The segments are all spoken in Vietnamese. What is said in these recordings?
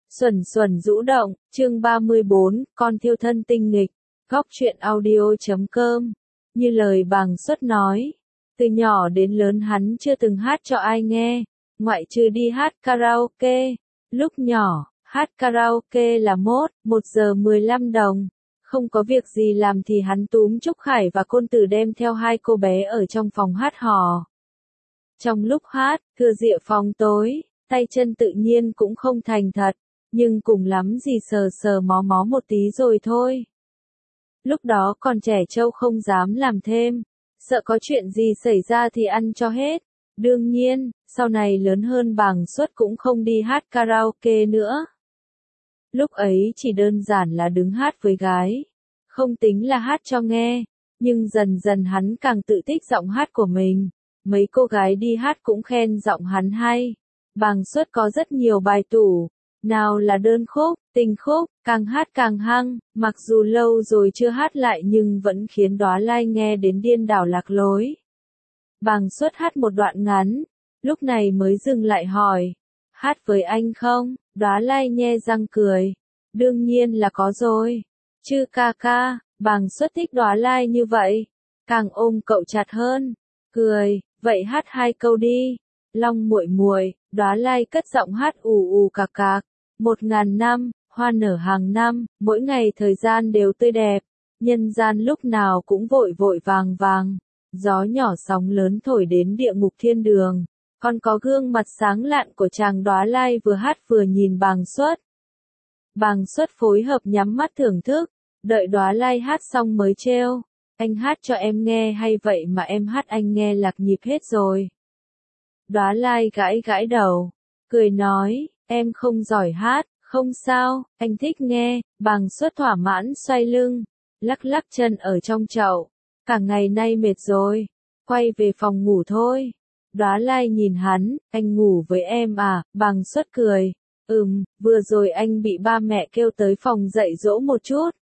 Xuẩn xuẩn rũ động, chương 34, con thiêu thân tinh nghịch, góc truyện audio.com. Như lời Bàng Xuất nói, từ nhỏ đến lớn hắn chưa từng hát cho ai nghe, ngoại trừ đi hát karaoke. Lúc nhỏ, hát karaoke là mốt, 1 giờ 15 đồng. Không có việc gì làm thì hắn túm Trúc Khải và Côn Tử đem theo hai cô bé ở trong phòng hát hò. Trong lúc hát, thừa dịa phòng tối, tay chân tự nhiên cũng không thành thật, nhưng cùng lắm gì sờ sờ mó mó một tí rồi thôi. Lúc đó còn trẻ trâu không dám làm thêm, sợ có chuyện gì xảy ra thì ăn cho hết. Đương nhiên, sau này lớn hơn Bàng Xuất cũng không đi hát karaoke nữa. Lúc ấy chỉ đơn giản là đứng hát với gái, không tính là hát cho nghe, nhưng dần dần hắn càng tự thích giọng hát của mình. Mấy cô gái đi hát cũng khen giọng hắn hay. Bàng Xuất có rất nhiều bài tủ, nào là đơn khúc, tình khúc, càng hát càng hăng, mặc dù lâu rồi chưa hát lại nhưng vẫn khiến Đóa Lai nghe đến điên đảo lạc lối. Bàng Xuất hát một đoạn ngắn, lúc này mới dừng lại hỏi, hát với anh không? Đóa Lai nhe răng cười, đương nhiên là có rồi. Chứ ca ca, Bàng Xuất thích Đóa Lai như vậy, càng ôm cậu chặt hơn, cười, vậy hát 2 câu đi. Long muội muội, Đóa Lai cất giọng hát ù ù cạc cạc. 1000 năm, hoa nở hàng năm, mỗi ngày thời gian đều tươi đẹp, nhân gian lúc nào cũng vội vội vàng vàng, gió nhỏ sóng lớn thổi đến địa ngục thiên đường, còn có gương mặt sáng lạn của chàng Đóa Lai vừa hát vừa nhìn Bàng Xuất. Bàng Xuất phối hợp nhắm mắt thưởng thức, đợi Đóa Lai hát xong mới trêu, anh hát cho em nghe hay vậy mà em hát anh nghe lạc nhịp hết rồi. Đóa Lai gãi gãi đầu, cười nói, em không giỏi hát, không sao, anh thích nghe. Bàng Xuất thỏa mãn xoay lưng, lắc lắc chân ở trong chậu, cả ngày nay mệt rồi, quay về phòng ngủ thôi. Đóa Lai nhìn hắn, anh ngủ với em à? Bàng Xuất cười, vừa rồi anh bị ba mẹ kêu tới phòng dạy dỗ một chút.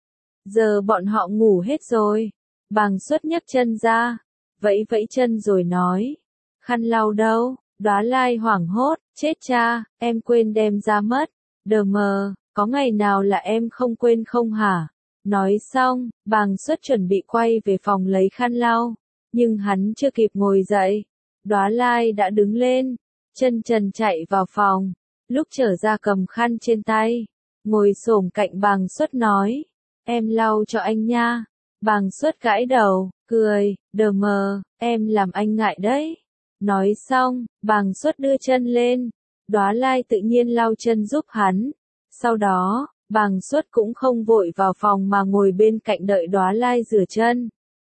Giờ bọn họ ngủ hết rồi. Bàng Xuất nhấc chân ra, vẫy vẫy chân rồi nói, khăn lau đâu? Đóa Lai hoảng hốt, chết cha, em quên đem ra mất. Đờ mờ, có ngày nào là em không quên không hả? Nói xong, Bàng Xuất chuẩn bị quay về phòng lấy khăn lau, nhưng hắn chưa kịp ngồi dậy, Đóa Lai đã đứng lên, chân trần chạy vào phòng, lúc trở ra cầm khăn trên tay, ngồi xổm cạnh Bàng Xuất nói, em lau cho anh nha. Bàng Xuất gãi đầu, cười, đờ mờ, em làm anh ngại đấy. Nói xong, Bàng Xuất đưa chân lên, Đóa Lai tự nhiên lau chân giúp hắn. Sau đó, Bàng Xuất cũng không vội vào phòng mà ngồi bên cạnh đợi Đóa Lai rửa chân.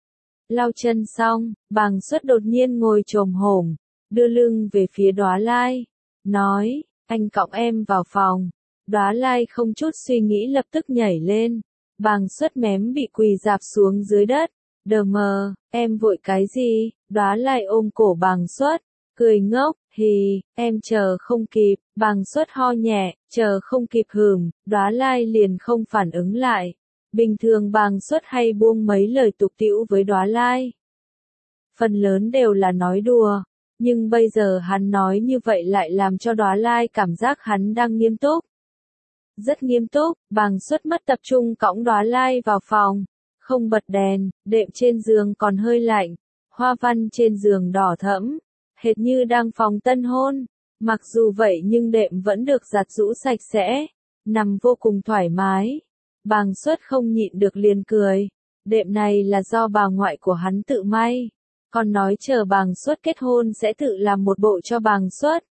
Lau chân xong, Bàng Xuất đột nhiên ngồi chồm hổm, đưa lưng về phía Đóa Lai, nói, anh cõng em vào phòng. Đóa Lai không chút suy nghĩ lập tức nhảy lên, Bàng Xuất mém bị quỳ rạp xuống dưới đất. Đờ mờ, em vội cái gì? Đóa Lai ôm cổ Bàng Xuất, cười ngốc, hì, em chờ không kịp. Bàng Xuất ho nhẹ, chờ không kịp Đóa Lai liền không phản ứng lại. Bình thường Bàng Xuất hay buông mấy lời tục tĩu với Đóa Lai. Phần lớn đều là nói đùa, nhưng bây giờ hắn nói như vậy lại làm cho Đóa Lai cảm giác hắn đang nghiêm túc. Rất nghiêm túc, Bàng Xuất mất tập trung cõng Đóa Lai vào phòng. Không bật đèn, đệm trên giường còn hơi lạnh, hoa văn trên giường đỏ thẫm, hệt như đang phòng tân hôn. Mặc dù vậy nhưng đệm vẫn được giặt giũ sạch sẽ, nằm vô cùng thoải mái. Bàng Xuất không nhịn được liền cười, đệm này là do bà ngoại của hắn tự may, còn nói chờ Bàng Xuất kết hôn sẽ tự làm một bộ cho Bàng Xuất,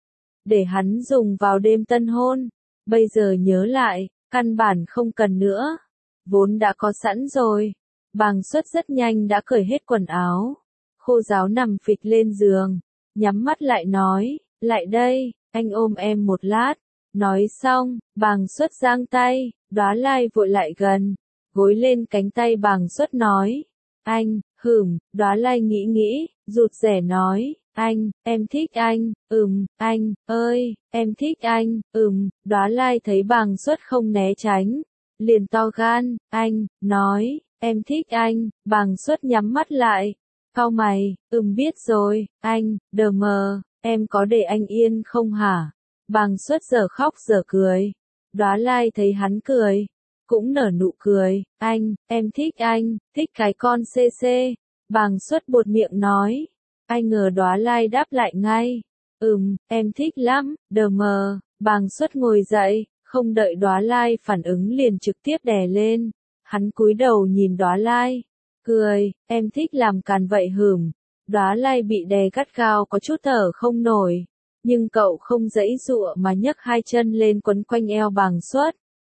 để hắn dùng vào đêm tân hôn. Bây giờ nhớ lại, căn bản không cần nữa. Vốn đã có sẵn rồi. Bàng Xuất rất nhanh đã cởi hết quần áo, khô ráo nằm phịch lên giường, nhắm mắt lại nói, lại đây, anh ôm em một lát. Nói xong, Bàng Xuất giang tay, Đóa Lai vội lại gần, gối lên cánh tay Bàng Xuất nói, anh, Đóa Lai nghĩ nghĩ, rụt rè nói, anh, em thích anh, anh, ơi, em thích anh, Đóa Lai thấy Bàng Xuất không né tránh, liền to gan, anh, nói, em thích anh. Bàng Xuất nhắm mắt lại, cau mày, biết rồi, anh, đờ mờ, em có để anh yên không hả? Bàng Xuất giờ khóc giờ cười. Đóa Lai thấy hắn cười, cũng nở nụ cười, em thích anh, thích cái con CC. Bàng Xuất buột miệng nói. Ai ngờ Đóa Lai đáp lại ngay. Em thích lắm, đờ mờ. Bàng Xuất ngồi dậy, không đợi Đóa Lai phản ứng liền trực tiếp đè lên. Hắn cúi đầu nhìn Đóa Lai, cười, em thích làm càn vậy hửm. Đóa Lai bị đè gắt gao có chút thở không nổi, nhưng cậu không giãy giụa mà nhấc hai chân lên quấn quanh eo Bàng Xuất.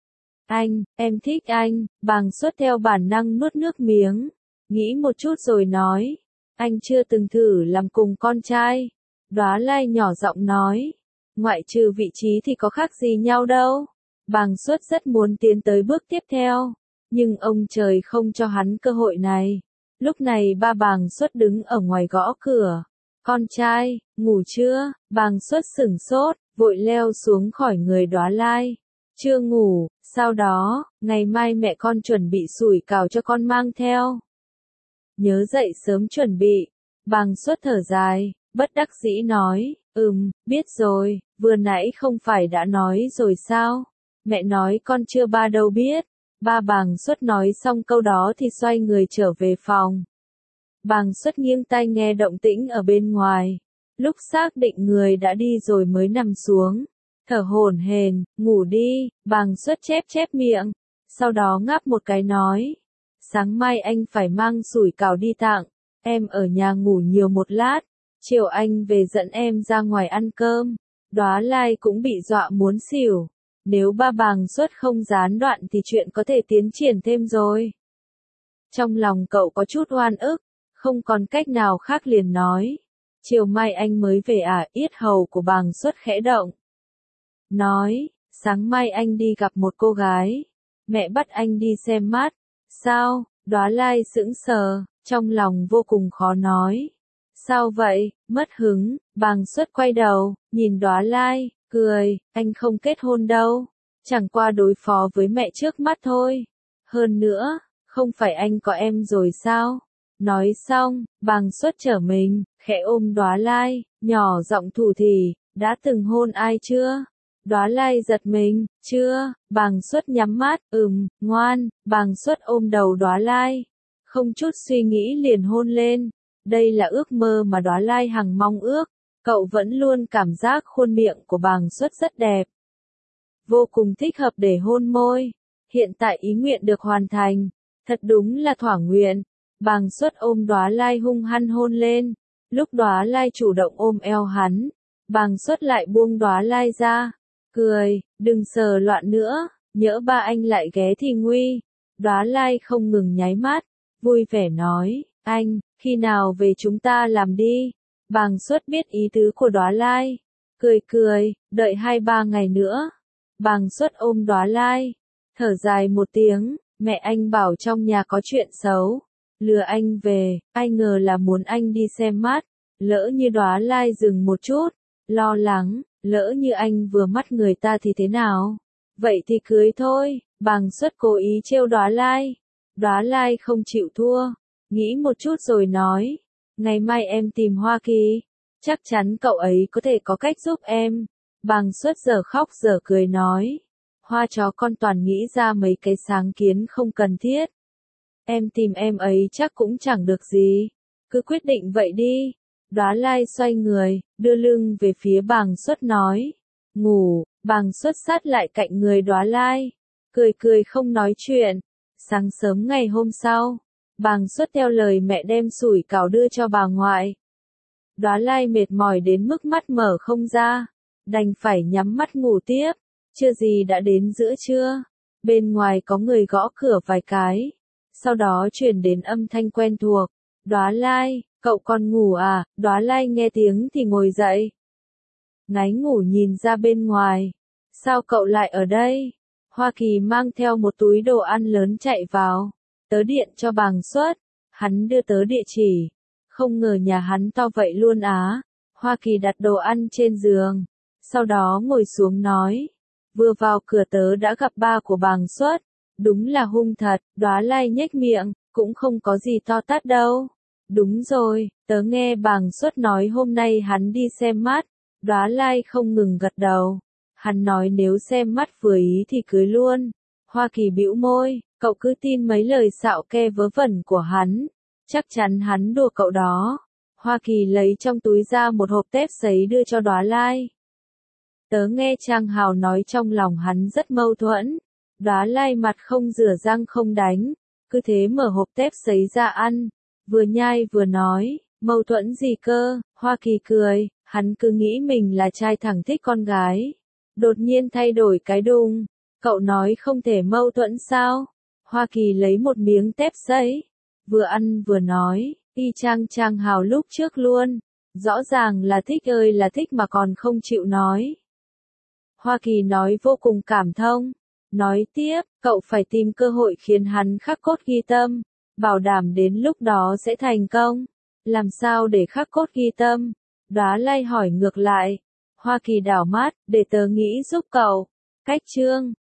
Em thích anh. Bàng Xuất theo bản năng nuốt nước miếng, nghĩ một chút rồi nói, anh chưa từng thử làm cùng con trai. Đóa Lai nhỏ giọng nói, ngoại trừ vị trí thì có khác gì nhau đâu. Bàng Xuất rất muốn tiến tới bước tiếp theo, nhưng ông trời không cho hắn cơ hội này. Lúc này ba Bàng Xuất đứng ở ngoài gõ cửa. Con trai, ngủ chưa? Bàng Xuất sửng sốt, vội leo xuống khỏi người Đóa Lai. Chưa ngủ, sau đó, ngày mai mẹ con chuẩn bị sủi cảo cho con mang theo. Nhớ dậy sớm chuẩn bị. Bàng Xuất thở dài, bất đắc dĩ nói, biết rồi, vừa nãy không phải đã nói rồi sao? Mẹ nói con chưa ba đâu biết. Ba Bàng Xuất nói xong câu đó thì xoay người trở về phòng. Bàng Xuất nghiêng tai nghe động tĩnh ở bên ngoài. Lúc xác định người đã đi rồi mới nằm xuống. Thở hổn hển, ngủ đi. Bàng Xuất chép chép miệng. Sau đó ngáp một cái nói. Sáng mai anh phải mang sủi cảo đi tặng. Em ở nhà ngủ nhiều một lát. Chiều anh về dẫn em ra ngoài ăn cơm. Đóa Lai cũng bị dọa muốn xỉu. Nếu ba Bàng Xuất không gián đoạn thì chuyện có thể tiến triển thêm rồi. Trong lòng cậu có chút oan ức, không còn cách nào khác liền nói. Chiều mai anh mới về à? Yết hầu của Bàng Xuất khẽ động. Nói, sáng mai anh đi gặp một cô gái. Mẹ bắt anh đi xem mắt. Sao? Đóa Lai sững sờ, trong lòng vô cùng khó nói. Sao vậy? Mất hứng. Bàng Xuất quay đầu, nhìn Đóa Lai, cười, anh không kết hôn đâu. Chẳng qua đối phó với mẹ trước mắt thôi. Hơn nữa, không phải anh có em rồi sao? Nói xong, Bàng Xuất trở mình, khẽ ôm Đóa Lai, nhỏ giọng thủ thỉ, đã từng hôn ai chưa? Đóa Lai giật mình, chưa. Bàng Xuất nhắm mắt, ngoan. Bàng Xuất ôm đầu Đóa Lai, không chút suy nghĩ liền hôn lên. Đây là ước mơ mà Đóa Lai hằng mong ước. Cậu vẫn luôn cảm giác khuôn miệng của Bàng Xuất rất đẹp, vô cùng thích hợp để hôn môi. Hiện tại ý nguyện được hoàn thành, thật đúng là thỏa nguyện. Bàng Xuất ôm Đóa Lai hung hăng hôn lên. Lúc Đóa Lai chủ động ôm eo hắn, Bàng Xuất lại buông Đóa Lai ra, cười, đừng sờ loạn nữa, nhỡ ba anh lại ghé thì nguy. Đóa Lai không ngừng nháy mắt, vui vẻ nói, anh, khi nào về chúng ta làm đi. Bàng Xuất biết ý tứ của Đóa Lai, cười cười, đợi 2-3 ngày nữa. Bàng Xuất ôm Đóa Lai, thở dài một tiếng, mẹ anh bảo trong nhà có chuyện xấu, lừa anh về, ai ngờ là muốn anh đi xem mắt. Lỡ như Đóa Lai dừng một chút, lo lắng, lỡ như anh vừa mắt người ta thì thế nào? Vậy thì cưới thôi. Bàng Xuất cố ý trêu Đóa Lai. Đóa Lai không chịu thua, nghĩ một chút rồi nói, ngày mai em tìm Hoa Kỳ, chắc chắn cậu ấy có thể có cách giúp em. Bàng Xuất giờ khóc giờ cười nói, Hoa chó con toàn nghĩ ra mấy cái sáng kiến không cần thiết. Em tìm em ấy chắc cũng chẳng được gì, cứ quyết định vậy đi. Đóa Lai xoay người, đưa lưng về phía Bàng Xuất nói, ngủ. Bàng Xuất sát lại cạnh người Đóa Lai, cười cười không nói chuyện. Sáng sớm ngày hôm sau, Bàng Xuất theo lời mẹ đem sủi cảo đưa cho bà ngoại. Đóa Lai mệt mỏi đến mức mắt mở không ra, đành phải nhắm mắt ngủ tiếp. Chưa gì đã đến giữa trưa, bên ngoài có người gõ cửa vài cái, sau đó truyền đến âm thanh quen thuộc, Đóa Lai, cậu còn ngủ à? Đóa Lai nghe tiếng thì ngồi dậy, ngáy ngủ nhìn ra bên ngoài, sao cậu lại ở đây? Hoa Kỳ mang theo một túi đồ ăn lớn chạy vào, tớ điện cho Bàng Xuất, hắn đưa tớ địa chỉ, không ngờ nhà hắn to vậy luôn á. Hoa Kỳ đặt đồ ăn trên giường, sau đó ngồi xuống nói, vừa vào cửa tớ đã gặp ba của Bàng Xuất, đúng là hung thật. Đóa Lai nhếch miệng, cũng không có gì to tát đâu. Đúng rồi, tớ nghe Bàng Xuất nói hôm nay hắn đi xem mắt, Đóa Lai không ngừng gật đầu. Hắn nói nếu xem mắt vừa ý thì cưới luôn. Hoa Kỳ bĩu môi, cậu cứ tin mấy lời xạo ke vớ vẩn của hắn. Chắc chắn hắn đùa cậu đó. Hoa Kỳ lấy trong túi ra một hộp tép giấy đưa cho Đóa Lai. Tớ nghe Trang Hào nói trong lòng hắn rất mâu thuẫn. Đóa Lai mặt không rửa răng không đánh, cứ thế mở hộp tép giấy ra ăn, vừa nhai vừa nói, mâu thuẫn gì cơ? Hoa Kỳ cười, hắn cứ nghĩ mình là trai thẳng thích con gái. Đột nhiên thay đổi cái đùng, cậu nói không thể mâu thuẫn sao? Hoa Kỳ lấy một miếng tép giấy, vừa ăn vừa nói, y chang Trang Hào lúc trước luôn, rõ ràng là thích ơi là thích mà còn không chịu nói. Hoa Kỳ nói vô cùng cảm thông, nói tiếp, cậu phải tìm cơ hội khiến hắn khắc cốt ghi tâm, bảo đảm đến lúc đó sẽ thành công. Làm sao để khắc cốt ghi tâm? Đóa Lai hỏi ngược lại. Hoa Kỳ đảo mắt, để tớ nghĩ giúp cậu. Cách chương